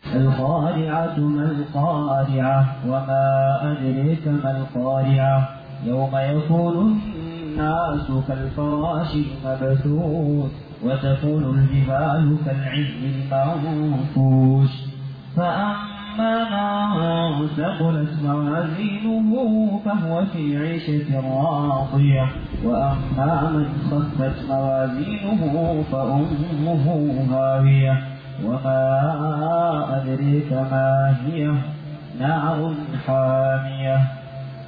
القارعة ما القارعة وما أدريك ما القارعة يوم يكون الناس كالفراش المبثوث وتكون الجبال كالعهن المنفوش فأما من ثقلت موازينه فهو في عيشة راضية وأما من خفت موازينه فأمه هاوية وما أدريك ما هي نار حامية